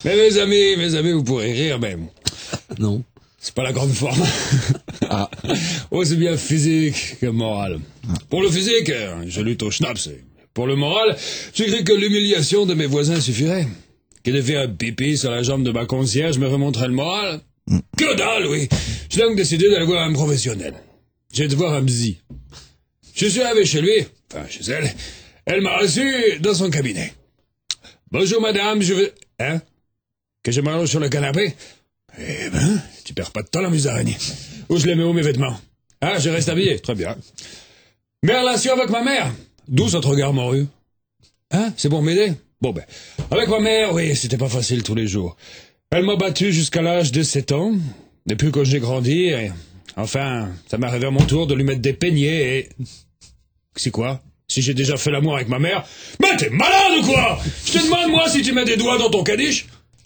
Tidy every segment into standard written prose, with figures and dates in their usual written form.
Mais mes amis, vous pourrez rire, même. Non. C'est pas la grande forme. Ah. Aussi bien physique que moral. Pour le physique, je lutte au schnaps. Pour le moral, j'ai cru que l'humiliation de mes voisins suffirait. Que de faire un pipi sur la jambe de ma concierge me remonterait le moral. Que dalle, oui. J'ai donc décidé d'aller voir un professionnel. J'ai été voir un bzi. Je suis arrivé chez lui, enfin chez elle. Elle m'a reçu dans son cabinet. Bonjour madame, je veux... Hein? Que je m'allonge sur le canapé? Eh ben, tu perds pas de temps la musaraigne. Où je les mets où mes vêtements? Ah, je reste habillé, très bien. Mes relations avec ma mère? D'où votre regard morue? Hein? C'est pour m'aider? Bon ben, avec ma mère, oui, c'était pas facile tous les jours. Elle m'a battu jusqu'à l'âge de 7 ans. Depuis que j'ai grandi, et... enfin, ça m'est arrivé à mon tour de lui mettre des peignets et... C'est quoi? Si j'ai déjà fait l'amour avec ma mère? Mais t'es malade ou quoi? Je te demande, moi, si tu mets des doigts dans ton caniche?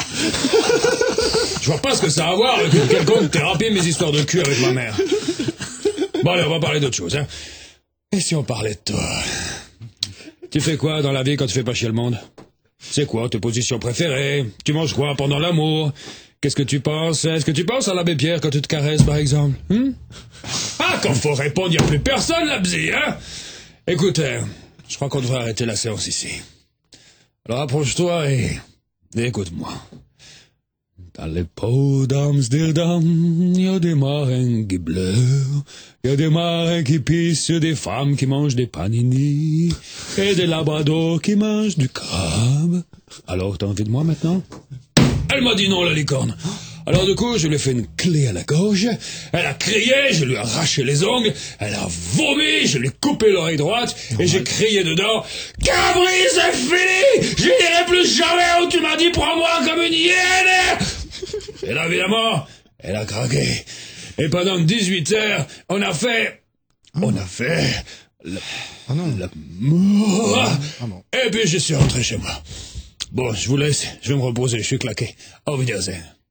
Je vois pas ce que ça a à voir avec une quelconque thérapie mes histoires de cul avec ma mère. Bon allez, on va parler d'autre chose, hein. Et si on parlait de toi? Tu fais quoi dans la vie quand tu fais pas chier le monde? C'est quoi tes positions préférées? Tu manges quoi pendant l'amour? Qu'est-ce que tu penses? Est-ce que tu penses à l'abbé Pierre quand tu te caresses, par exemple? Ah, quand faut répondre, y a plus personne, la bzie, hein? Écoute, je crois qu'on devrait arrêter la séance ici. Alors approche-toi et écoute-moi. Dans les pots d'Amsterdam, y a des marins qui pleurent, y a des marins qui pissent sur des femmes qui mangent des panini, et des labradors qui mangent du crabe. Alors, t'as envie de moi maintenant? Elle m'a dit non, la licorne. Alors du coup, je lui ai fait une clé à la gorge, elle a crié, je lui ai arraché les ongles, elle a vomi, je lui ai coupé l'oreille droite, et j'ai crié dedans, « Cabri, c'est fini! Je n'irai plus jamais où tu m'as dit prends-moi comme une hyène !» Et là, évidemment, elle a craqué. Et pendant 18 heures, on a fait... l'amour. Et puis je suis rentré chez moi. Bon, je vous laisse, je vais me reposer, je suis claqué. Au Wiedersehen.